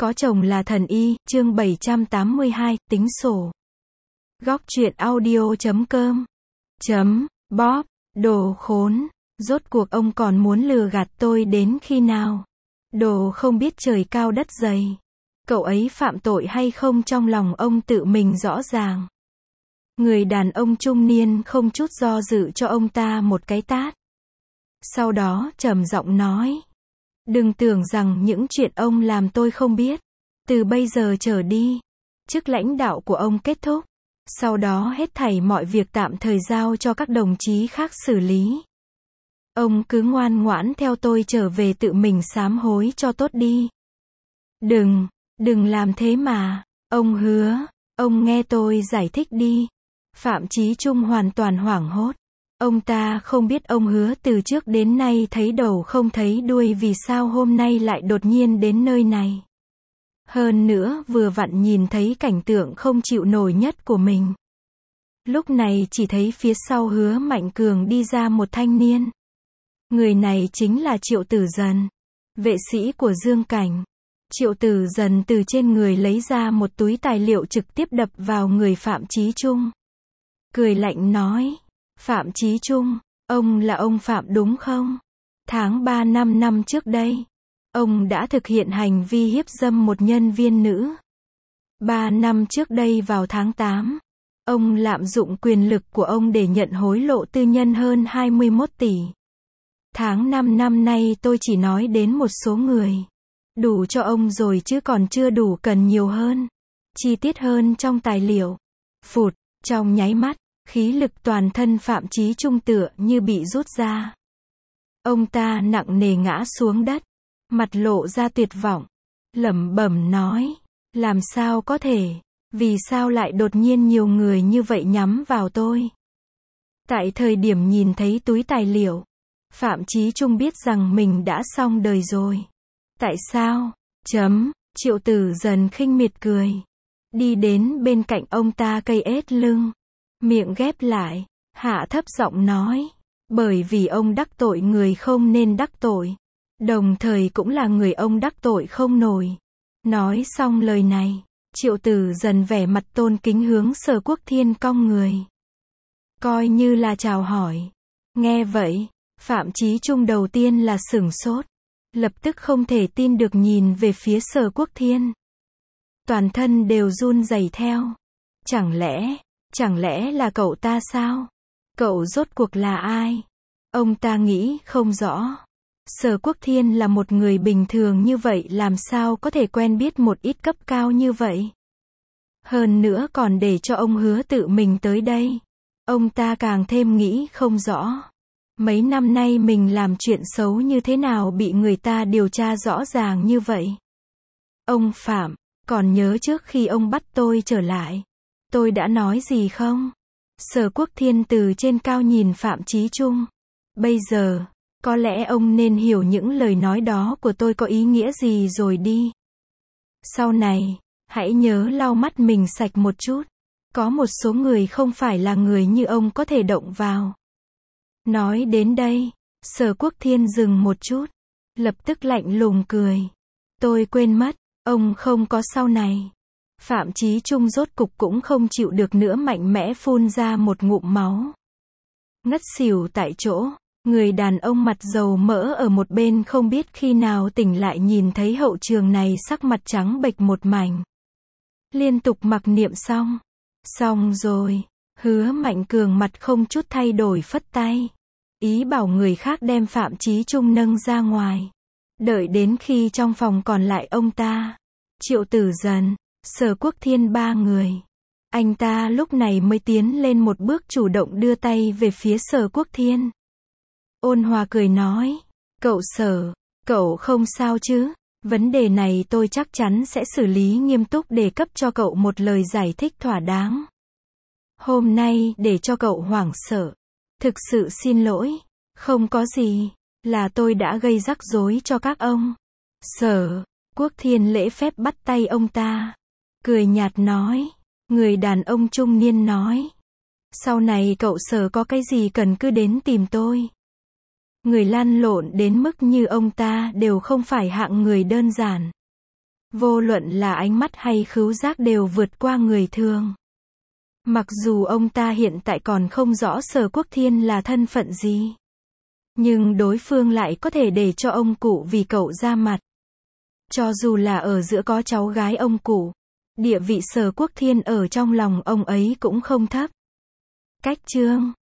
Có chồng là thần y, chương 782, tính sổ. Góc truyện audio.com Bob, đồ khốn, rốt cuộc ông còn muốn lừa gạt tôi đến khi nào? Đồ không biết trời cao đất dày. Cậu ấy phạm tội hay không trong lòng ông tự mình rõ ràng. Người đàn ông trung niên không chút do dự cho ông ta một cái tát. Sau đó trầm giọng nói. Đừng tưởng rằng những chuyện ông làm tôi không biết. Từ bây giờ trở đi, chức lãnh đạo của ông kết thúc. Sau đó hết thảy mọi việc tạm thời giao cho các đồng chí khác xử lý. Ông cứ ngoan ngoãn theo tôi trở về tự mình sám hối cho tốt đi. Đừng làm thế mà. Ông hứa, ông nghe tôi giải thích đi. Phạm Chí Trung hoàn toàn hoảng hốt. Ông ta không biết ông hứa từ trước đến nay thấy đầu không thấy đuôi vì sao hôm nay lại đột nhiên đến nơi này. Hơn nữa vừa vặn nhìn thấy cảnh tượng không chịu nổi nhất của mình. Lúc này chỉ thấy phía sau Hứa Mạnh Cường đi ra một thanh niên. Người này chính là Triệu Tử Dần, vệ sĩ của Dương Cảnh. Triệu Tử Dần từ trên người lấy ra một túi tài liệu trực tiếp đập vào người Phạm Chí Trung. Cười lạnh nói, Phạm Chí Trung, ông là ông Phạm đúng không? Tháng 3 năm trước đây, ông đã thực hiện hành vi hiếp dâm một nhân viên nữ. 3 năm trước đây vào tháng 8, ông lạm dụng quyền lực của ông để nhận hối lộ tư nhân hơn 21 tỷ. Tháng 5 năm nay tôi chỉ nói đến một số người. Đủ cho ông rồi chứ còn chưa đủ, cần nhiều hơn. Chi tiết hơn trong tài liệu. Phụt, trong nháy mắt, khí lực toàn thân Phạm Chí Trung tựa như bị rút ra. Ông ta nặng nề ngã xuống đất. Mặt lộ ra tuyệt vọng. Lẩm bẩm nói. Làm sao có thể? Vì sao lại đột nhiên nhiều người như vậy nhắm vào tôi? Tại thời điểm nhìn thấy túi tài liệu, Phạm Chí Trung biết rằng mình đã xong đời rồi. Tại sao? Triệu Tử Dần khinh miệt cười. Đi đến bên cạnh ông ta cây ết lưng. Miệng ghép lại. Hạ thấp giọng nói. Bởi vì ông đắc tội người không nên đắc tội. Đồng thời cũng là người ông đắc tội không nổi. Nói xong lời này, Triệu Tử Dần vẻ mặt tôn kính hướng Sở Quốc Thiên cong người. Coi như là chào hỏi. Nghe vậy, Phạm Chí Trung đầu tiên là sửng sốt. Lập tức không thể tin được nhìn về phía Sở Quốc Thiên. Toàn thân đều run rẩy theo. Chẳng lẽ là cậu ta sao? Cậu rốt cuộc là ai? Ông ta nghĩ không rõ. Sở Quốc Thiên là một người bình thường như vậy làm sao có thể quen biết một ít cấp cao như vậy? Hơn nữa còn để cho ông hứa tự mình tới đây. Ông ta càng thêm nghĩ không rõ. Mấy năm nay mình làm chuyện xấu như thế nào bị người ta điều tra rõ ràng như vậy? Ông Phạm, còn nhớ trước khi ông bắt tôi trở lại, tôi đã nói gì không? Sở Quốc Thiên từ trên cao nhìn Phạm Chí Trung. Bây giờ, có lẽ ông nên hiểu những lời nói đó của tôi có ý nghĩa gì rồi đi. Sau này, hãy nhớ lau mắt mình sạch một chút. Có một số người không phải là người như ông có thể động vào. Nói đến đây, Sở Quốc Thiên dừng một chút. Lập tức lạnh lùng cười. Tôi quên mất, ông không có sau này. Phạm Chí Trung rốt cục cũng không chịu được nữa mạnh mẽ phun ra một ngụm máu. Ngất xỉu tại chỗ. Người đàn ông mặt dầu mỡ ở một bên không biết khi nào tỉnh lại nhìn thấy hậu trường này sắc mặt trắng bệch một mảnh. Liên tục mặc niệm xong. Xong rồi. Hứa Mạnh Cường mặt không chút thay đổi phất tay. Ý bảo người khác đem Phạm Chí Trung nâng ra ngoài. Đợi đến khi trong phòng còn lại ông ta, Triệu Tử Dần, Sở Quốc Thiên ba người. Anh ta lúc này mới tiến lên một bước chủ động đưa tay về phía Sở Quốc Thiên. Ôn hòa cười nói, cậu Sở, cậu không sao chứ? Vấn đề này tôi chắc chắn sẽ xử lý nghiêm túc để cấp cho cậu một lời giải thích thỏa đáng. Hôm nay để cho cậu hoảng sợ. Thực sự xin lỗi. Không có gì. Là tôi đã gây rắc rối cho các ông. Sở Quốc Thiên lễ phép bắt tay ông ta. Cười nhạt nói. Người đàn ông trung niên nói. Sau này cậu Sở có cái gì cần cứ đến tìm tôi. Người lăn lộn đến mức như ông ta đều không phải hạng người đơn giản. Vô luận là ánh mắt hay khứu giác đều vượt qua người thường. Mặc dù ông ta hiện tại còn không rõ Sở Quốc Thiên là thân phận gì. Nhưng đối phương lại có thể để cho ông cụ vì cậu ra mặt. Cho dù là ở giữa có cháu gái ông cụ, địa vị Sở Quốc Thiên ở trong lòng ông ấy cũng không thấp. Cách chương